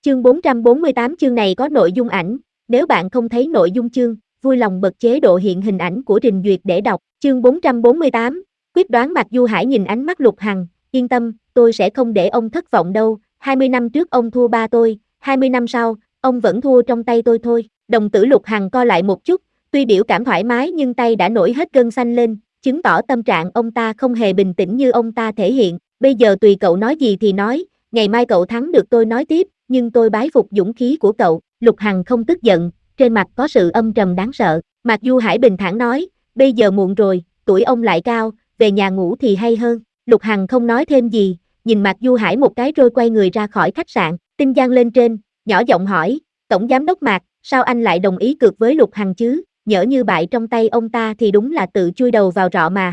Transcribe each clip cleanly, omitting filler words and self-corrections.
Chương 448 chương này có nội dung ảnh, nếu bạn không thấy nội dung chương, vui lòng bật chế độ hiện hình ảnh của trình duyệt để đọc. Chương 448, quyết đoán. Mạc Du Hải nhìn ánh mắt Lục Hằng, yên tâm, tôi sẽ không để ông thất vọng đâu, 20 năm trước ông thua ba tôi, 20 năm sau, ông vẫn thua trong tay tôi thôi. Đồng tử Lục Hằng co lại một chút, tuy biểu cảm thoải mái nhưng tay đã nổi hết gân xanh lên, chứng tỏ tâm trạng ông ta không hề bình tĩnh như ông ta thể hiện. Bây giờ tùy cậu nói gì thì nói, ngày mai cậu thắng được tôi nói tiếp, nhưng tôi bái phục dũng khí của cậu. Lục Hằng không tức giận, trên mặt có sự âm trầm đáng sợ. Mạc Du Hải bình thản nói, bây giờ muộn rồi, tuổi ông lại cao, về nhà ngủ thì hay hơn. Lục Hằng không nói thêm gì, nhìn Mạc Du Hải một cái rồi quay người ra khỏi khách sạn. Tinh Giang lên trên, nhỏ giọng hỏi, Tổng Giám đốc Mạc, sao anh lại đồng ý cược với Lục Hằng chứ? Nhỡ như bại trong tay ông ta thì đúng là tự chui đầu vào rọ mà.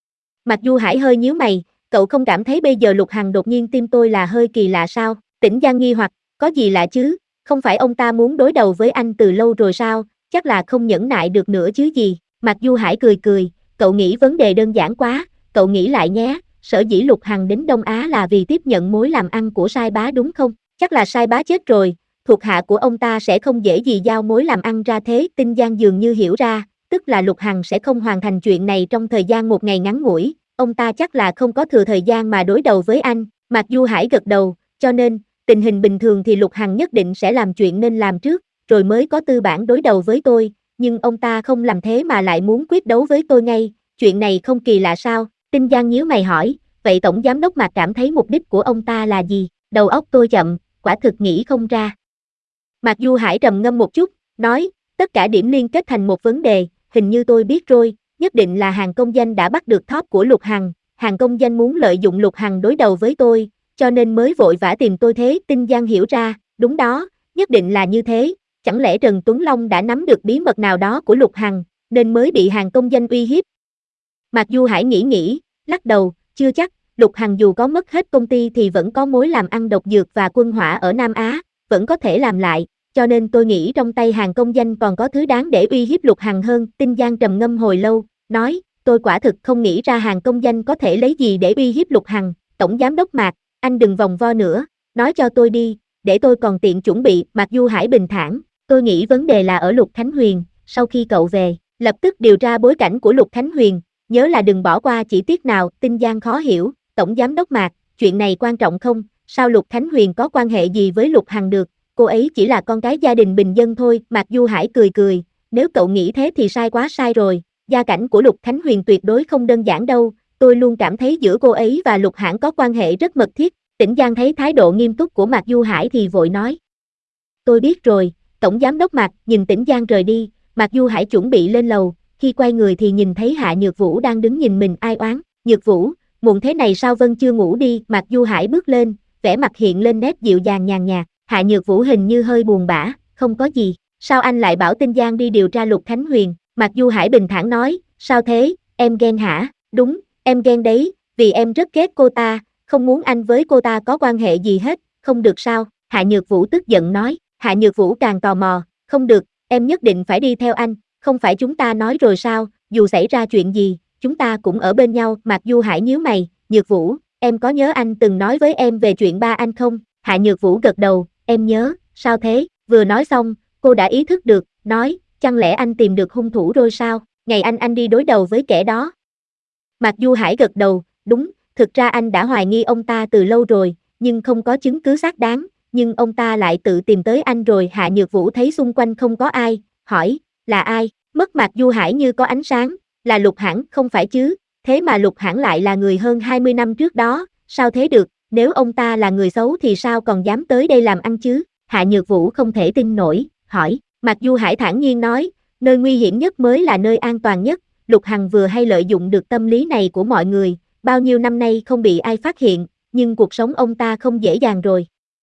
Mạc Du Hải hơi nhíu mày, cậu không cảm thấy bây giờ Lục Hằng đột nhiên tim tôi là hơi kỳ lạ sao? Tĩnh Giang nghi hoặc, có gì lạ chứ? Không phải ông ta muốn đối đầu với anh từ lâu rồi sao? Chắc là không nhẫn nại được nữa chứ gì? Mạc Du Hải cười cười, cậu nghĩ vấn đề đơn giản quá, cậu nghĩ lại nhé, sở dĩ Lục Hằng đến Đông Á là vì tiếp nhận mối làm ăn của Sai Bá đúng không? Chắc là Sai Bá chết rồi, thuộc hạ của ông ta sẽ không dễ gì giao mối làm ăn ra thế. Tinh Giang dường như hiểu ra, tức là Lục Hằng sẽ không hoàn thành chuyện này trong thời gian một ngày ngắn ngủi, ông ta chắc là không có thừa thời gian mà đối đầu với anh. Mạc Du Hải gật đầu, cho nên, tình hình bình thường thì Lục Hằng nhất định sẽ làm chuyện nên làm trước, rồi mới có tư bản đối đầu với tôi, nhưng ông ta không làm thế mà lại muốn quyết đấu với tôi ngay, chuyện này không kỳ lạ sao? Tinh Giang nhíu mày hỏi, vậy Tổng Giám đốc Mạc cảm thấy mục đích của ông ta là gì? Đầu óc tôi chậm, quả thực nghĩ không ra. Mạc Du Hải trầm ngâm một chút, nói, tất cả điểm liên kết thành một vấn đề, hình như tôi biết rồi, nhất định là Hàn Công Danh đã bắt được thóp của Lục Hằng, Hàn Công Danh muốn lợi dụng Lục Hằng đối đầu với tôi, cho nên mới vội vã tìm tôi thế. Tinh Giang hiểu ra, đúng đó, nhất định là như thế, chẳng lẽ Trần Tuấn Long đã nắm được bí mật nào đó của Lục Hằng, nên mới bị Hàn Công Danh uy hiếp. Mạc Du Hải nghĩ, lắc đầu, chưa chắc, Lục Hằng dù có mất hết công ty thì vẫn có mối làm ăn độc dược và quân hỏa ở Nam Á, vẫn có thể làm lại, cho nên tôi nghĩ trong tay Hàn Công Danh còn có thứ đáng để uy hiếp Lục Hằng hơn. Tinh Giang trầm ngâm hồi lâu, nói, tôi quả thực không nghĩ ra Hàn Công Danh có thể lấy gì để uy hiếp Lục Hằng. Tổng Giám đốc Mạc, anh đừng vòng vo nữa, nói cho tôi đi, để tôi còn tiện chuẩn bị. Mạc Du Hải bình thản, tôi nghĩ vấn đề là ở Lục Khánh Huyền, sau khi cậu về, lập tức điều tra bối cảnh của Lục Khánh Huyền, nhớ là đừng bỏ qua chi tiết nào. Tinh Giang khó hiểu, Tổng Giám đốc Mạc, chuyện này quan trọng không? Sao Lục Khánh Huyền có quan hệ gì với Lục Hằng được? Cô ấy chỉ là con cái gia đình bình dân thôi. Mạc Du Hải cười, nếu cậu nghĩ thế thì sai quá sai rồi, gia cảnh của Lục Khánh Huyền tuyệt đối không đơn giản đâu, tôi luôn cảm thấy giữa cô ấy và Lục Hãn có quan hệ rất mật thiết. Tĩnh Giang thấy thái độ nghiêm túc của Mạc Du Hải thì vội nói, tôi biết rồi. Tổng Giám đốc Mạc. Nhìn Tĩnh Giang rời đi, Mạc Du Hải chuẩn bị lên lầu, khi quay người thì nhìn thấy Hạ Nhược Vũ đang đứng nhìn mình ai oán. Nhược Vũ, muộn thế này sao vẫn chưa ngủ đi? Mạc Du Hải bước lên, vẻ mặt hiện lên nét dịu dàng nhàn nhạt. Hạ Nhược Vũ hình như hơi buồn bã, không có gì, sao anh lại bảo Tinh Giang đi điều tra Lục Khánh Huyền? Mạc Du Hải bình thản nói, sao thế, em ghen hả? Đúng, em ghen đấy, vì em rất ghét cô ta, không muốn anh với cô ta có quan hệ gì hết, không được sao? Hạ Nhược Vũ tức giận nói. Hạ Nhược Vũ càng tò mò, không được, em nhất định phải đi theo anh, không phải chúng ta nói rồi sao, dù xảy ra chuyện gì, chúng ta cũng ở bên nhau. Mạc Du Hải nhíu mày, Nhược Vũ, em có nhớ anh từng nói với em về chuyện ba anh không? Hạ Nhược Vũ gật đầu, em nhớ, sao thế? Vừa nói xong, cô đã ý thức được, nói, chẳng lẽ anh tìm được hung thủ rồi sao? Ngày anh đi đối đầu với kẻ đó. Mạc Du Hải gật đầu, đúng, thực ra anh đã hoài nghi ông ta từ lâu rồi, nhưng không có chứng cứ xác đáng, nhưng ông ta lại tự tìm tới anh rồi. Hạ Nhược Vũ thấy xung quanh không có ai, hỏi, là ai? Mất Mạc Du Hải như có ánh sáng, là Lục Hãn không phải chứ, thế mà Lục Hãn lại là người hơn 20 năm trước đó, sao thế được, nếu ông ta là người xấu thì sao còn dám tới đây làm ăn chứ? Hạ Nhược Vũ không thể tin nổi, hỏi. Mạc Du Hải thản nhiên nói, nơi nguy hiểm nhất mới là nơi an toàn nhất, Lục Hằng vừa hay lợi dụng được tâm lý này của mọi người, bao nhiêu năm nay không bị ai phát hiện, nhưng cuộc sống ông ta không dễ dàng rồi.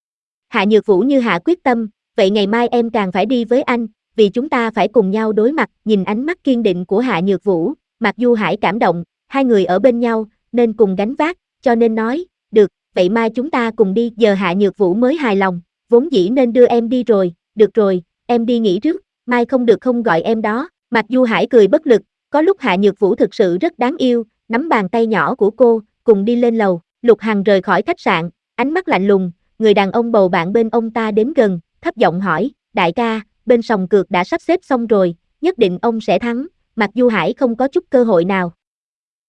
Hạ Nhược Vũ như hạ quyết tâm, vậy ngày mai em càng phải đi với anh, vì chúng ta phải cùng nhau đối mặt. Nhìn ánh mắt kiên định của Hạ Nhược Vũ, Mạc Du Hải cảm động, hai người ở bên nhau, nên cùng gánh vác, cho nên nói, được, vậy mai chúng ta cùng đi. Giờ Hạ Nhược Vũ mới hài lòng, vốn dĩ nên đưa em đi rồi, được rồi, em đi nghỉ trước, mai không được không gọi em đó. Mạc Du Hải cười bất lực, có lúc Hạ Nhược Vũ thực sự rất đáng yêu, nắm bàn tay nhỏ của cô, cùng đi lên lầu. Lục Hằng rời khỏi khách sạn, ánh mắt lạnh lùng, người đàn ông bầu bạn bên ông ta đến gần, thấp giọng hỏi, đại ca, bên sòng cược đã sắp xếp xong rồi, nhất định ông sẽ thắng, Mạc Du Hải không có chút cơ hội nào.